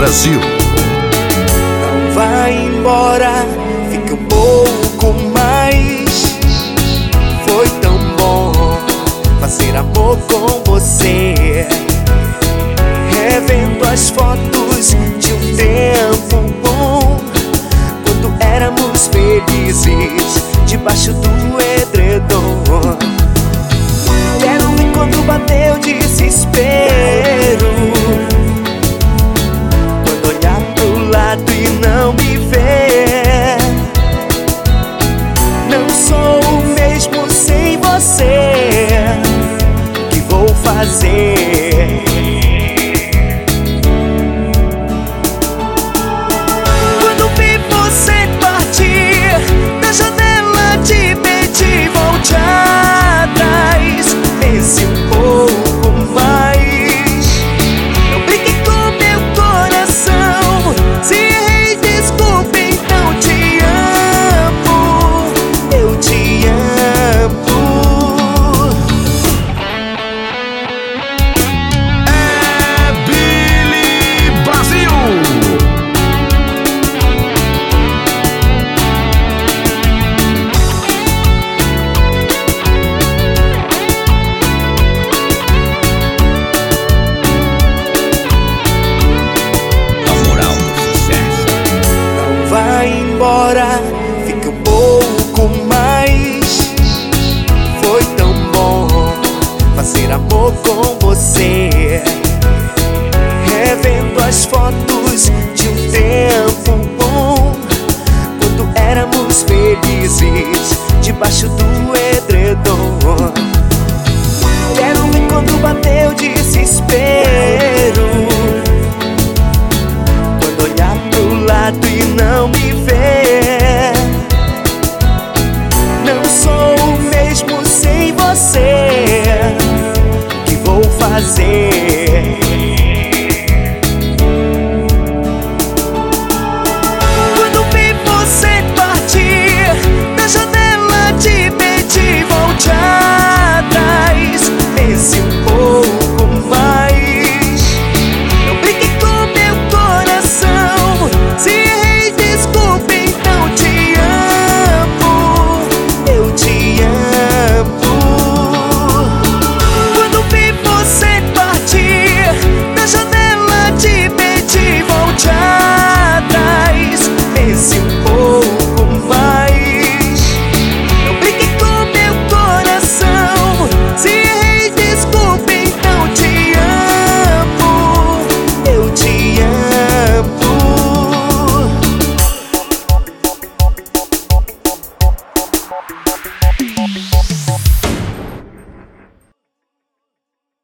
Brasil. Não vai embora, fica um pouco mais. Foi tão bom fazer amor com você, revendo as fotos de um tempo bom, quando éramos felizes debaixo do edredom. Quero ver quando bateu desespero, quando olhar pro lado e não me ver. Não sou o mesmo sem você, o que vou fazer? Quando vi você partir da janela, te pedi volte atrás, pense um pouco mais. Não brinque com meu coração, se errei, desculpe, então te amo, eu te amo. É Billy Brasil. Não vai embora,